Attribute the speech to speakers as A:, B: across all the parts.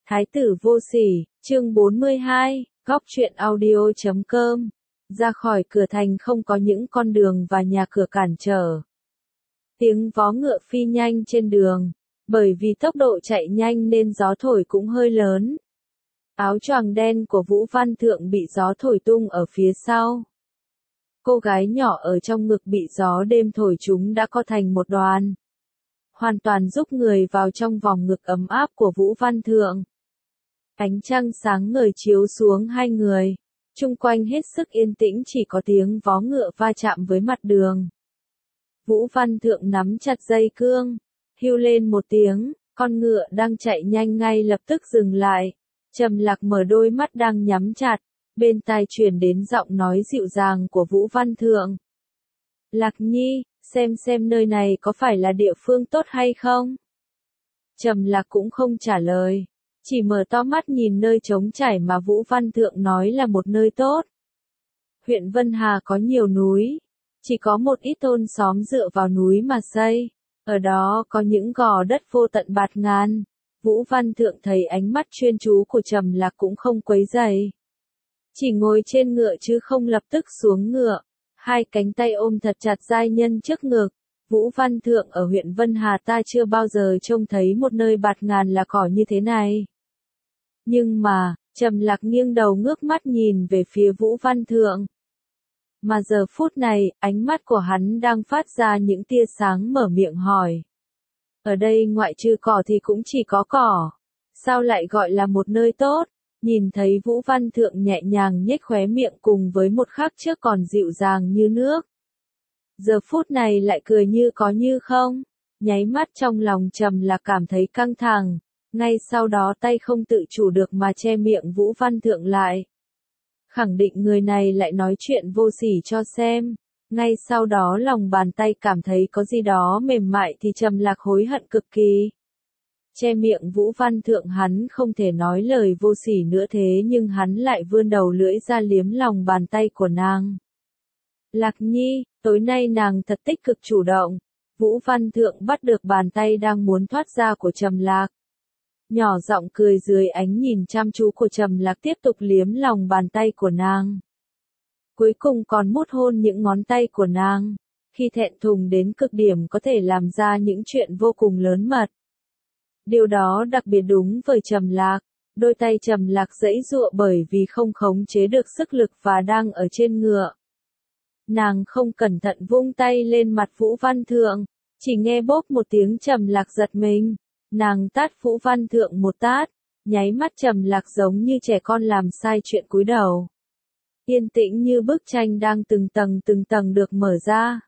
A: Thái tử vô sỉ, chương 42, góc truyện audio.com. Ra khỏi cửa thành không có những con đường và nhà cửa cản trở. Tiếng vó ngựa phi nhanh trên đường, bởi vì tốc độ chạy nhanh nên gió thổi cũng hơi lớn. Áo choàng đen của Vũ Văn Thượng bị gió thổi tung ở phía sau. Cô gái nhỏ ở trong ngực bị gió đêm thổi chúng đã co thành một đoàn. Hoàn toàn giúp người vào trong vòng ngực ấm áp của Vũ Văn Thượng. Ánh trăng sáng ngời chiếu xuống hai người, chung quanh hết sức yên tĩnh chỉ có tiếng vó ngựa va chạm với mặt đường. Vũ Văn Thượng nắm chặt dây cương, hưu lên một tiếng, con ngựa đang chạy nhanh ngay lập tức dừng lại. Trầm Lạc mở đôi mắt đang nhắm chặt, bên tai truyền đến giọng nói dịu dàng của Vũ Văn Thượng. Lạc Nhi, xem nơi này có phải là địa phương tốt hay không? Trầm Lạc cũng không trả lời, chỉ mở to mắt nhìn nơi trống trải mà Vũ Văn Thượng nói là một nơi tốt. Huyện Vân Hà có nhiều núi, chỉ có một ít thôn xóm dựa vào núi mà xây, ở đó có những gò đất vô tận bạt ngàn. Vũ Văn Thượng thấy ánh mắt chuyên chú của Trầm Lạc cũng không quấy rầy. Chỉ ngồi trên ngựa chứ không lập tức xuống ngựa, hai cánh tay ôm thật chặt giai nhân trước ngực. Vũ Văn Thượng ở huyện Vân Hà ta chưa bao giờ trông thấy một nơi bạt ngàn là cỏ như thế này. Nhưng mà, Trầm Lạc nghiêng đầu ngước mắt nhìn về phía Vũ Văn Thượng. Mà giờ phút này, ánh mắt của hắn đang phát ra những tia sáng mở miệng hỏi. Ở đây ngoại trừ cỏ thì cũng chỉ có cỏ. Sao lại gọi là một nơi tốt? Nhìn thấy Vũ Văn Thượng nhẹ nhàng nhếch khóe miệng cùng với một khắc trước còn dịu dàng như nước. Giờ phút này lại cười như có như không. Nháy mắt trong lòng Trầm Lạc cảm thấy căng thẳng. Ngay sau đó tay không tự chủ được mà che miệng Vũ Văn Thượng lại. Khẳng định người này lại nói chuyện vô sỉ cho xem. Ngay sau đó lòng bàn tay cảm thấy có gì đó mềm mại thì Trầm Lạc hối hận cực kỳ. Che miệng Vũ Văn Thượng hắn không thể nói lời vô sỉ nữa thế nhưng hắn lại vươn đầu lưỡi ra liếm lòng bàn tay của nàng. Lạc Nhi, tối nay nàng thật tích cực chủ động. Vũ Văn Thượng bắt được bàn tay đang muốn thoát ra của Trầm Lạc. Nhỏ giọng cười dưới ánh nhìn chăm chú của Trầm Lạc tiếp tục liếm lòng bàn tay của nàng. Cuối cùng còn mút hôn những ngón tay của nàng. Khi thẹn thùng đến cực điểm có thể làm ra những chuyện vô cùng lớn mật. Điều đó đặc biệt đúng với Trầm Lạc. Đôi tay Trầm Lạc giãy giụa bởi vì không khống chế được sức lực và đang ở trên ngựa. Nàng không cẩn thận vung tay lên mặt Vũ Văn Thượng, chỉ nghe bốp một tiếng Trầm Lạc giật mình. Nàng tát Vũ Văn Thượng một tát, nháy mắt Trầm Lạc giống như trẻ con làm sai chuyện cúi đầu. Yên tĩnh như bức tranh đang từng tầng được mở ra.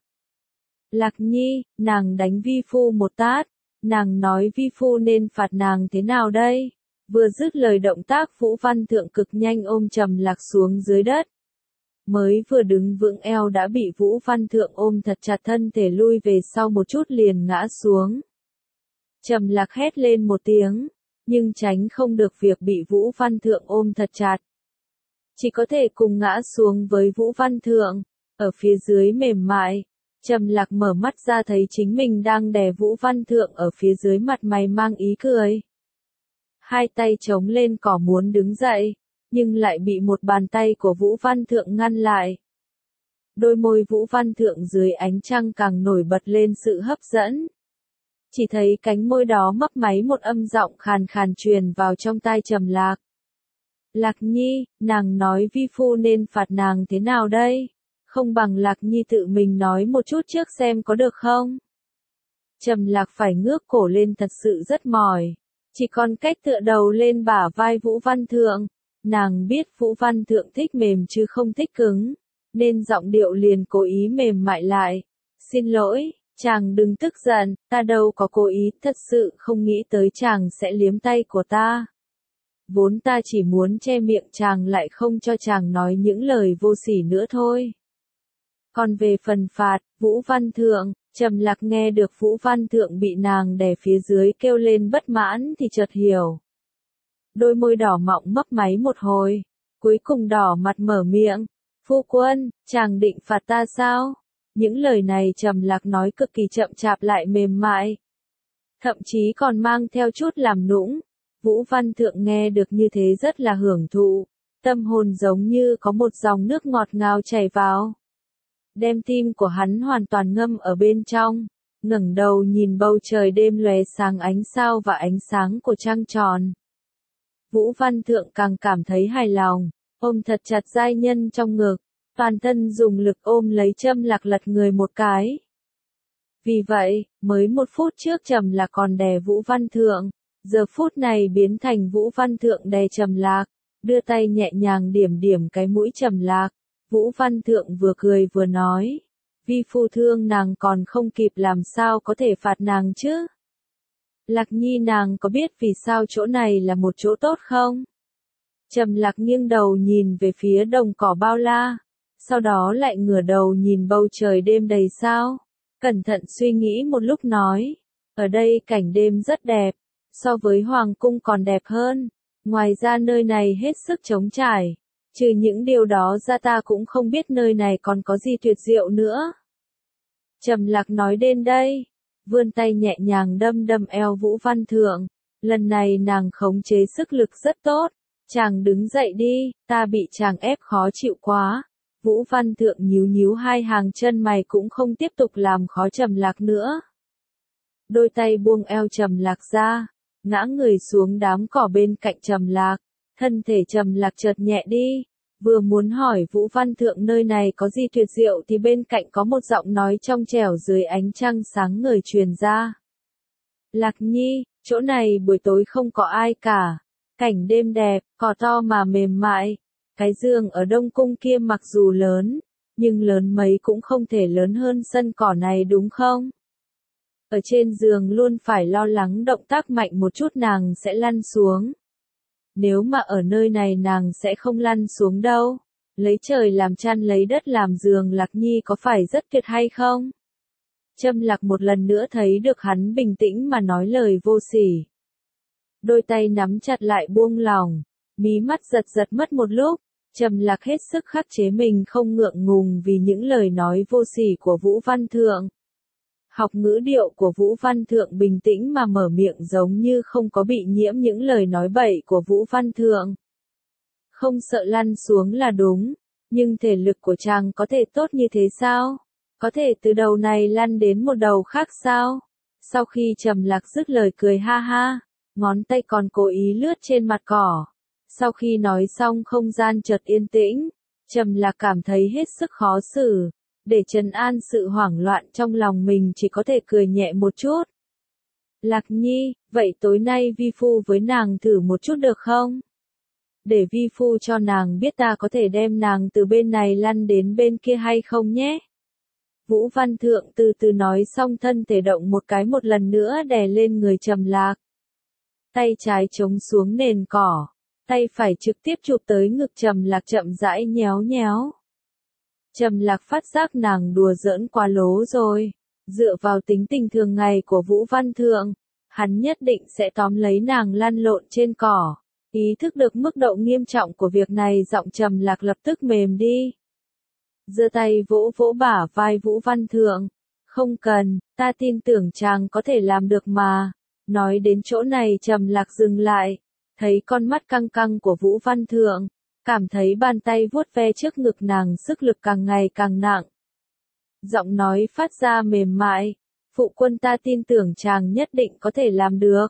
A: Lạc Nhi, nàng đánh vi phu một tát, nàng nói vi phu nên phạt nàng thế nào đây? Vừa dứt lời động tác Vũ Văn Thượng cực nhanh ôm Trầm Lạc xuống dưới đất. Mới vừa đứng vững eo đã bị Vũ Văn Thượng ôm thật chặt thân thể lui về sau một chút liền ngã xuống. Trầm Lạc hét lên một tiếng, nhưng tránh không được việc bị Vũ Văn Thượng ôm thật chặt. Chỉ có thể cùng ngã xuống với Vũ Văn Thượng, ở phía dưới mềm mại. Trầm Lạc mở mắt ra thấy chính mình đang đè Vũ Văn Thượng ở phía dưới mặt mày mang ý cười. Hai tay chống lên cỏ muốn đứng dậy, nhưng lại bị một bàn tay của Vũ Văn Thượng ngăn lại. Đôi môi Vũ Văn Thượng dưới ánh trăng càng nổi bật lên sự hấp dẫn. Chỉ thấy cánh môi đó mấp máy một âm giọng khàn khàn truyền vào trong tai Trầm Lạc. Lạc Nhi, nàng nói vi phu nên phạt nàng thế nào đây? Không bằng Lạc Nhi tự mình nói một chút trước xem có được không? Trầm Lạc phải ngước cổ lên thật sự rất mỏi. Chỉ còn cách tựa đầu lên bả vai Vũ Văn Thượng. Nàng biết Vũ Văn Thượng thích mềm chứ không thích cứng. Nên giọng điệu liền cố ý mềm mại lại. Xin lỗi, chàng đừng tức giận, ta đâu có cố ý, thật sự không nghĩ tới chàng sẽ liếm tay của ta. Vốn ta chỉ muốn che miệng chàng lại không cho chàng nói những lời vô sỉ nữa thôi. Còn về phần phạt, Vũ Văn Thượng, Trầm Lạc nghe được Vũ Văn Thượng bị nàng đè phía dưới kêu lên bất mãn thì chợt hiểu. Đôi môi đỏ mọng mấp máy một hồi, cuối cùng đỏ mặt mở miệng. Phu quân, chàng định phạt ta sao? Những lời này Trầm Lạc nói cực kỳ chậm chạp lại mềm mại. Thậm chí còn mang theo chút làm nũng. Vũ Văn Thượng nghe được như thế rất là hưởng thụ, tâm hồn giống như có một dòng nước ngọt ngào chảy vào, đem tim của hắn hoàn toàn ngâm ở bên trong, ngẩng đầu nhìn bầu trời đêm lóe sáng ánh sao và ánh sáng của trăng tròn. Vũ Văn Thượng càng cảm thấy hài lòng, ôm thật chặt giai nhân trong ngực, toàn thân dùng lực ôm lấy Trầm Lạc lật người một cái. Vì vậy, mới 1 phút trước Trầm Lạc còn đè Vũ Văn Thượng, giờ phút này biến thành Vũ Văn Thượng đè Trầm Lạc, đưa tay nhẹ nhàng điểm điểm cái mũi Trầm Lạc. Vũ Văn Thượng vừa cười vừa nói, vi phu thương nàng còn không kịp làm sao có thể phạt nàng chứ? Lạc Nhi nàng có biết vì sao chỗ này là một chỗ tốt không? Trầm Lạc nghiêng đầu nhìn về phía đồng cỏ bao la, sau đó lại ngửa đầu nhìn bầu trời đêm đầy sao, cẩn thận suy nghĩ một lúc nói, ở đây cảnh đêm rất đẹp, so với hoàng cung còn đẹp hơn, ngoài ra nơi này hết sức trống trải, trừ những điều đó ra ta cũng không biết nơi này còn có gì tuyệt diệu nữa. Trầm Lạc nói đến đây, vươn tay nhẹ nhàng đâm đâm eo Vũ Văn Thượng, lần này nàng khống chế sức lực rất tốt, chàng đứng dậy đi, ta bị chàng ép khó chịu quá. Vũ Văn Thượng nhíu nhíu hai hàng chân mày cũng không tiếp tục làm khó Trầm Lạc nữa. Đôi tay buông eo Trầm Lạc ra, ngã người xuống đám cỏ bên cạnh Trầm Lạc, thân thể Trầm Lạc chợt nhẹ đi, vừa muốn hỏi Vũ Văn Thượng nơi này có gì tuyệt diệu thì bên cạnh có một giọng nói trong trẻo dưới ánh trăng sáng ngời truyền ra. Lạc Nhi, chỗ này buổi tối không có ai cả, cảnh đêm đẹp, cỏ to mà mềm mại, cái giường ở Đông Cung kia mặc dù lớn, nhưng lớn mấy cũng không thể lớn hơn sân cỏ này đúng không? Ở trên giường luôn phải lo lắng động tác mạnh một chút nàng sẽ lăn xuống. Nếu mà ở nơi này nàng sẽ không lăn xuống đâu. Lấy trời làm chăn lấy đất làm giường Lạc Nhi có phải rất tuyệt hay không? Trầm Lạc một lần nữa thấy được hắn bình tĩnh mà nói lời vô sỉ. Đôi tay nắm chặt lại buông lỏng, mí mắt giật giật mất một lúc, Trầm Lạc hết sức khắc chế mình không ngượng ngùng vì những lời nói vô sỉ của Vũ Văn Thượng. Học ngữ điệu của Vũ Văn Thượng bình tĩnh mà mở miệng giống như không có bị nhiễm những lời nói bậy của Vũ Văn Thượng. Không sợ lăn xuống là đúng, nhưng thể lực của chàng có thể tốt như thế sao? Có thể từ đầu này lăn đến một đầu khác sao? Sau khi Trầm Lạc dứt lời cười ha ha, ngón tay còn cố ý lướt trên mặt cỏ. Sau khi nói xong không gian chợt yên tĩnh, Trầm Lạc cảm thấy hết sức khó xử. Để trấn an sự hoảng loạn trong lòng mình chỉ có thể cười nhẹ một chút. Lạc Nhi, vậy tối nay vi phu với nàng thử một chút được không? Để vi phu cho nàng biết ta có thể đem nàng từ bên này lăn đến bên kia hay không nhé? Vũ Văn Thượng từ từ nói xong thân thể động một cái một lần nữa đè lên người Trầm Lạc. Tay trái chống xuống nền cỏ, tay phải trực tiếp chụp tới ngực Trầm Lạc chậm rãi nhéo nhéo. Trầm Lạc phát giác nàng đùa giỡn quá lố rồi, dựa vào tính tình thường ngày của Vũ Văn Thượng, hắn nhất định sẽ tóm lấy nàng lăn lộn trên cỏ. Ý thức được mức độ nghiêm trọng của việc này giọng Trầm Lạc lập tức mềm đi. Giơ tay vỗ vỗ bả vai Vũ Văn Thượng, không cần, ta tin tưởng chàng có thể làm được mà. Nói đến chỗ này Trầm Lạc dừng lại, thấy con mắt căng căng của Vũ Văn Thượng. Cảm thấy bàn tay vuốt ve trước ngực nàng sức lực càng ngày càng nặng. Giọng nói phát ra mềm mại, phụ quân ta tin tưởng chàng nhất định có thể làm được.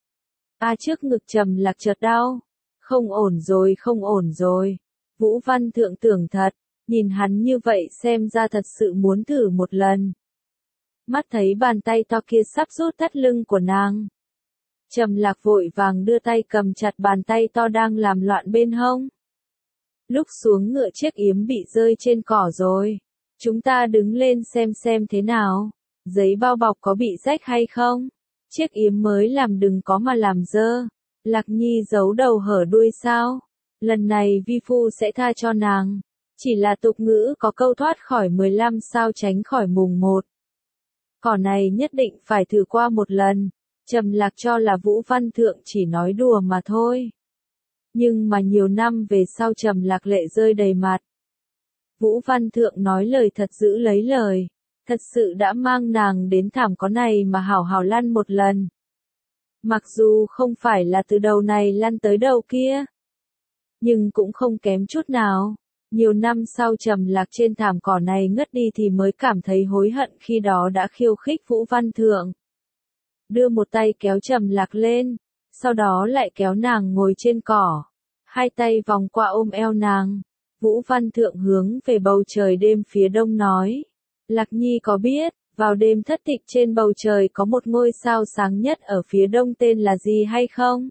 A: Trước ngực Trầm Lạc chợt đau, không ổn rồi không ổn rồi. Vũ Văn Thượng tưởng thật, nhìn hắn như vậy xem ra thật sự muốn thử một lần. Mắt thấy bàn tay to kia sắp rút thắt lưng của nàng. Trầm Lạc vội vàng đưa tay cầm chặt bàn tay to đang làm loạn bên hông. Lúc xuống ngựa chiếc yếm bị rơi trên cỏ rồi. Chúng ta đứng lên xem thế nào. Giấy bao bọc có bị rách hay không? Chiếc yếm mới làm đừng có mà làm dơ. Lạc Nhi giấu đầu hở đuôi sao? Lần này vi phu sẽ tha cho nàng. Chỉ là tục ngữ có câu thoát khỏi 15 sao tránh khỏi mùng 1. Cỏ này nhất định phải thử qua một lần. Trầm Lạc cho là Vũ Văn Thượng chỉ nói đùa mà thôi. Nhưng mà nhiều năm về sau Trầm Lạc lệ rơi đầy mặt. Vũ Văn Thượng nói lời thật giữ lấy lời. Thật sự đã mang nàng đến thảm có này mà hảo hảo lăn một lần. Mặc dù không phải là từ đầu này lăn tới đầu kia, nhưng cũng không kém chút nào. Nhiều năm sau Trầm Lạc trên thảm cỏ này ngất đi thì mới cảm thấy hối hận khi đó đã khiêu khích Vũ Văn Thượng. Đưa một tay kéo Trầm Lạc lên, sau đó lại kéo nàng ngồi trên cỏ. Hai tay vòng qua ôm eo nàng. Vũ Văn Thượng hướng về bầu trời đêm phía đông nói. Lạc Nhi có biết, vào đêm thất tịch trên bầu trời có một ngôi sao sáng nhất ở phía đông tên là gì hay không?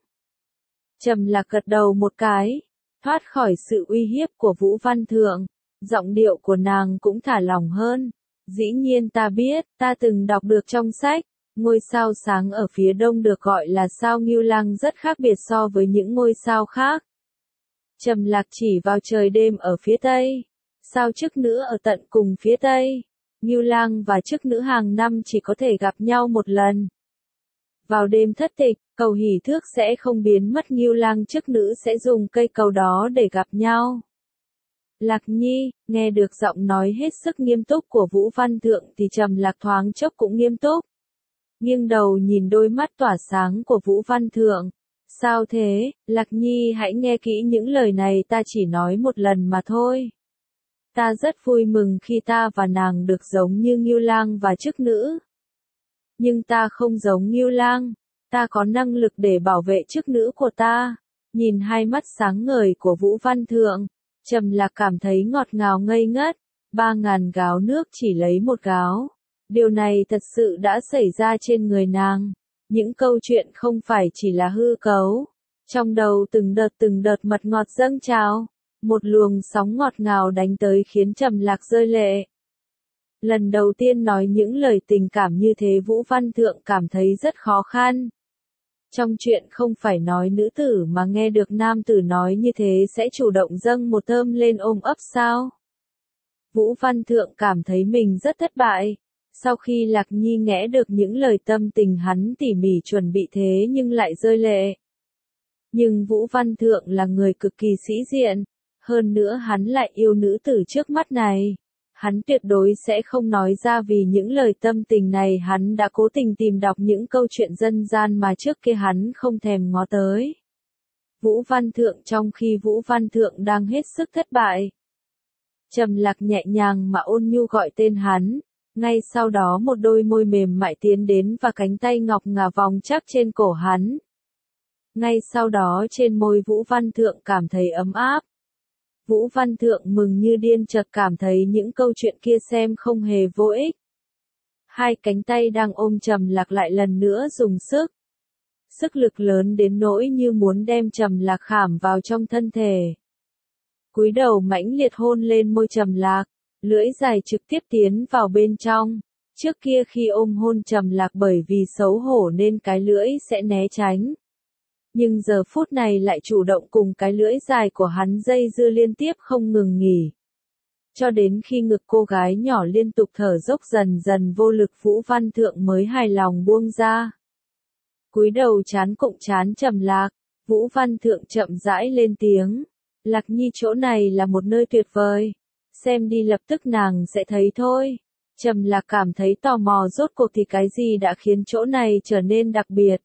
A: Trầm Lạc gật đầu một cái, thoát khỏi sự uy hiếp của Vũ Văn Thượng. Giọng điệu của nàng cũng thả lỏng hơn. Dĩ nhiên ta biết, ta từng đọc được trong sách. Ngôi sao sáng ở phía đông được gọi là sao Ngưu Lang rất khác biệt so với những ngôi sao khác. Trầm Lạc chỉ vào trời đêm ở phía tây. Sao Chức Nữ ở tận cùng phía tây. Ngưu Lang và Chức Nữ hàng năm chỉ có thể gặp nhau một lần. Vào đêm thất tịch, cầu hỷ thước sẽ không biến mất, Ngưu Lang Chức Nữ sẽ dùng cây cầu đó để gặp nhau. Lạc Nhi, nghe được giọng nói hết sức nghiêm túc của Vũ Văn Thượng thì Trầm Lạc thoáng chốc cũng nghiêm túc. Nghiêng đầu nhìn đôi mắt tỏa sáng của Vũ Văn Thượng. Sao thế, Lạc Nhi hãy nghe kỹ những lời này, ta chỉ nói một lần mà thôi. Ta rất vui mừng khi ta và nàng được giống như Ngưu Lang và Chức Nữ. Nhưng ta không giống Ngưu Lang, ta có năng lực để bảo vệ Chức Nữ của ta. Nhìn hai mắt sáng ngời của Vũ Văn Thượng, Trầm Lạc cảm thấy ngọt ngào ngây ngất. 3.000 gáo nước chỉ lấy một gáo. Điều này thật sự đã xảy ra trên người nàng. Những câu chuyện không phải chỉ là hư cấu. Trong đầu từng đợt mật ngọt dâng trào. Một luồng sóng ngọt ngào đánh tới khiến Trầm Lạc rơi lệ. Lần đầu tiên nói những lời tình cảm như thế Vũ Văn Thượng cảm thấy rất khó khăn. Trong chuyện không phải nói nữ tử mà nghe được nam tử nói như thế sẽ chủ động dâng một thơm lên ôm ấp sao? Vũ Văn Thượng cảm thấy mình rất thất bại. Sau khi Lạc Nhi nghe được những lời tâm tình hắn tỉ mỉ chuẩn bị thế nhưng lại rơi lệ. Nhưng Vũ Văn Thượng là người cực kỳ sĩ diện. Hơn nữa hắn lại yêu nữ tử trước mắt này. Hắn tuyệt đối sẽ không nói ra vì những lời tâm tình này hắn đã cố tình tìm đọc những câu chuyện dân gian mà trước kia hắn không thèm ngó tới. Vũ Văn Thượng trong khi Vũ Văn Thượng đang hết sức thất bại. Trầm Lạc nhẹ nhàng mà ôn nhu gọi tên hắn. Ngay sau đó một đôi môi mềm mại tiến đến và cánh tay ngọc ngà vòng chắc trên cổ hắn. Ngay sau đó trên môi Vũ Văn Thượng cảm thấy ấm áp. Vũ Văn Thượng mừng như điên chợt cảm thấy những câu chuyện kia xem không hề vô ích. Hai cánh tay đang ôm Trầm Lạc lại lần nữa dùng sức. Sức lực lớn đến nỗi như muốn đem Trầm Lạc khảm vào trong thân thể. Cúi đầu mãnh liệt hôn lên môi Trầm Lạc, lưỡi dài trực tiếp tiến vào bên trong. Trước kia khi ôm hôn Trầm Lạc bởi vì xấu hổ nên cái lưỡi sẽ né tránh. Nhưng giờ phút này lại chủ động cùng cái lưỡi dài của hắn dây dưa liên tiếp không ngừng nghỉ. Cho đến khi ngực cô gái nhỏ liên tục thở dốc dần dần vô lực Vũ Văn Thượng mới hài lòng buông ra. Cúi đầu chán cụng chán Trầm Lạc, Vũ Văn Thượng chậm rãi lên tiếng. Lạc Nhi chỗ này là một nơi tuyệt vời. Xem đi lập tức nàng sẽ thấy thôi. Trầm Lạc cảm thấy tò mò rốt cuộc thì cái gì đã khiến chỗ này trở nên đặc biệt.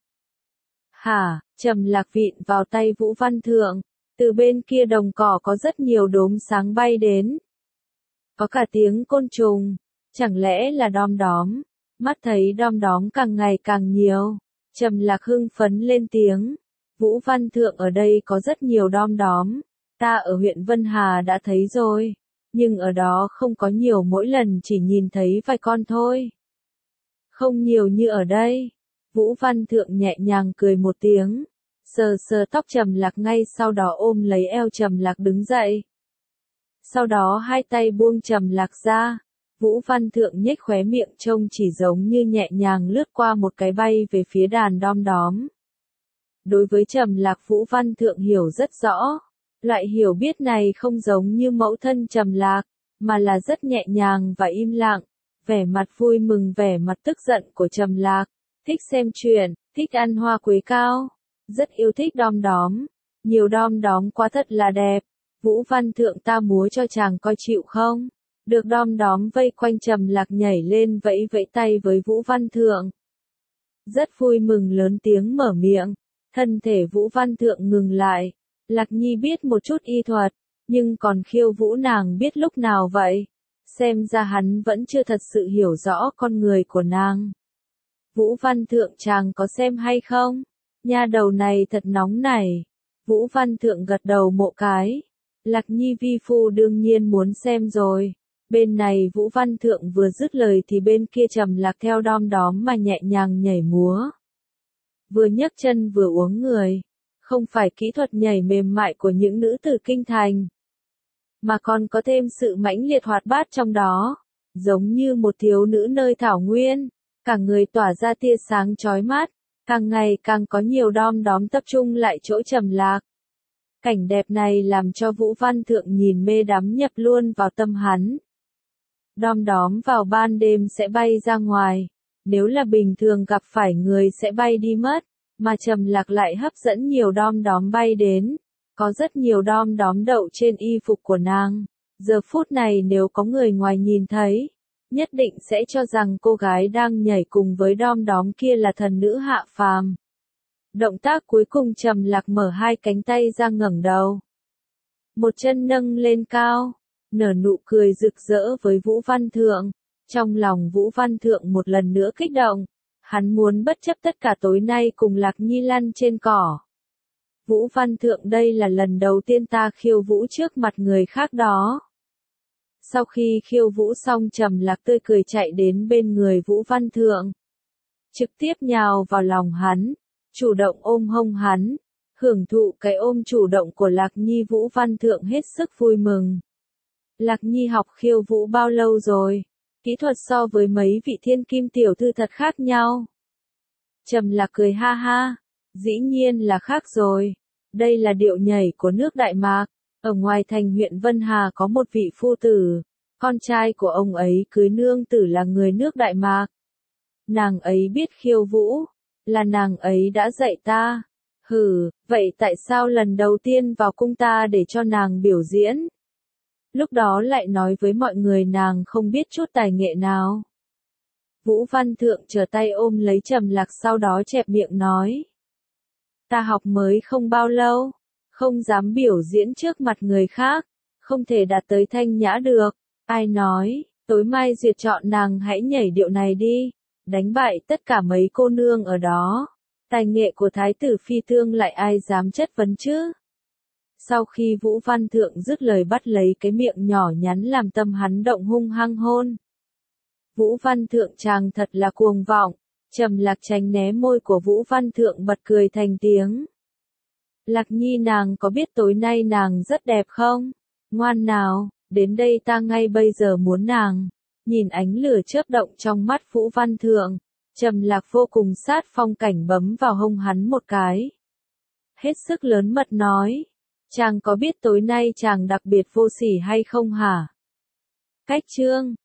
A: Hả, Trầm Lạc vịn vào tay Vũ Văn Thượng. Từ bên kia đồng cỏ có rất nhiều đốm sáng bay đến. Có cả tiếng côn trùng. Chẳng lẽ là đom đóm? Mắt thấy đom đóm càng ngày càng nhiều. Trầm Lạc hưng phấn lên tiếng. Vũ Văn Thượng ở đây có rất nhiều đom đóm. Ta ở huyện Vân Hà đã thấy rồi. Nhưng ở đó không có nhiều, mỗi lần chỉ nhìn thấy vài con thôi. Không nhiều như ở đây. Vũ Văn Thượng nhẹ nhàng cười một tiếng. Sờ sờ tóc Trầm Lạc ngay sau đó ôm lấy eo Trầm Lạc đứng dậy. Sau đó hai tay buông Trầm Lạc ra. Vũ Văn Thượng nhếch khóe miệng trông chỉ giống như nhẹ nhàng lướt qua một cái bay về phía đàn đom đóm. Đối với Trầm Lạc Vũ Văn Thượng hiểu rất rõ. Loại hiểu biết này không giống như mẫu thân Trầm Lạc, mà là rất nhẹ nhàng và im lặng. Vẻ mặt vui mừng, vẻ mặt tức giận của Trầm Lạc. Thích xem truyện, thích ăn hoa quế cao. Rất yêu thích đom đóm. Nhiều đom đóm quá thật là đẹp. Vũ Văn Thượng ta múa cho chàng coi chịu không? Được đom đóm vây quanh Trầm Lạc nhảy lên vẫy vẫy tay với Vũ Văn Thượng. rất vui mừng lớn tiếng mở miệng. Thân thể Vũ Văn Thượng ngừng lại. Lạc Nhi biết một chút y thuật, nhưng còn Khiêu Vũ nàng biết lúc nào vậy? Xem ra hắn vẫn chưa thật sự hiểu rõ con người của nàng. Vũ Văn Thượng chàng có xem hay không? Nha đầu này thật nóng này. Vũ Văn Thượng gật đầu một cái. Lạc Nhi vi phu đương nhiên muốn xem rồi. Bên này Vũ Văn Thượng vừa dứt lời thì bên kia Trầm Lạc theo đom đóm mà nhẹ nhàng nhảy múa. Vừa nhấc chân vừa uống người. Không phải kỹ thuật nhảy mềm mại của những nữ tử kinh thành, mà còn có thêm sự mãnh liệt hoạt bát trong đó. Giống như một thiếu nữ nơi thảo nguyên. Cả người tỏa ra tia sáng chói mắt. Càng ngày càng có nhiều đom đóm tập trung lại chỗ Trầm Lạc. Cảnh đẹp này làm cho Vũ Văn Thượng nhìn mê đắm nhập luôn vào tâm hắn. Đom đóm vào ban đêm sẽ bay ra ngoài. Nếu là bình thường gặp phải người sẽ bay đi mất. Mà Trầm Lạc lại hấp dẫn nhiều đom đóm bay đến. Có rất nhiều đom đóm đậu trên y phục của nàng. Giờ phút này nếu có người ngoài nhìn thấy, nhất định sẽ cho rằng cô gái đang nhảy cùng với đom đóm kia là thần nữ hạ phàm. Động tác cuối cùng Trầm Lạc mở hai cánh tay ra ngẩng đầu. Một chân nâng lên cao, nở nụ cười rực rỡ với Vũ Văn Thượng. Trong lòng Vũ Văn Thượng một lần nữa kích động. Hắn muốn bất chấp tất cả tối nay cùng Lạc Nhi lăn trên cỏ. Vũ Văn Thượng đây là lần đầu tiên ta khiêu vũ trước mặt người khác đó. Sau khi khiêu vũ xong Trầm Lạc tươi cười chạy đến bên người Vũ Văn Thượng. Trực tiếp nhào vào lòng hắn, chủ động ôm hông hắn, hưởng thụ cái ôm chủ động của Lạc Nhi. Vũ Văn Thượng hết sức vui mừng. Lạc Nhi học khiêu vũ bao lâu rồi? Kỹ thuật so với mấy vị thiên kim tiểu thư thật khác nhau. Trầm Lạc cười ha ha, dĩ nhiên là khác rồi. Đây là điệu nhảy của nước Đại Mạc. Ở ngoài thành huyện Vân Hà có một vị phu tử, con trai của ông ấy cưới nương tử là người nước Đại Mạc. Nàng ấy biết khiêu vũ, là nàng ấy đã dạy ta. Hừ, vậy tại sao lần đầu tiên vào cung ta để cho nàng biểu diễn? Lúc đó lại nói với mọi người nàng không biết chút tài nghệ nào. Vũ Văn Thượng trở tay ôm lấy Trầm Lạc sau đó chẹp miệng nói. Ta học mới không bao lâu, không dám biểu diễn trước mặt người khác, không thể đạt tới thanh nhã được. Ai nói, tối mai duyệt chọn nàng hãy nhảy điệu này đi, đánh bại tất cả mấy cô nương ở đó. Tài nghệ của Thái tử Phi Thương lại ai dám chất vấn chứ? Sau khi Vũ Văn Thượng dứt lời bắt lấy cái miệng nhỏ nhắn làm tâm hắn động hung hăng hôn. Vũ Văn Thượng chàng thật là cuồng vọng. Trầm Lạc tránh né môi của Vũ Văn Thượng bật cười thành tiếng. Lạc Nhi nàng có biết tối nay nàng rất đẹp không? Ngoan nào, đến đây ta ngay bây giờ muốn nàng. Nhìn ánh lửa chớp động trong mắt Vũ Văn Thượng, Trầm Lạc vô cùng sát phong cảnh bấm vào hông hắn một cái. Hết sức lớn mật nói, chàng có biết tối nay chàng đặc biệt vô sỉ hay không hả? Cách chương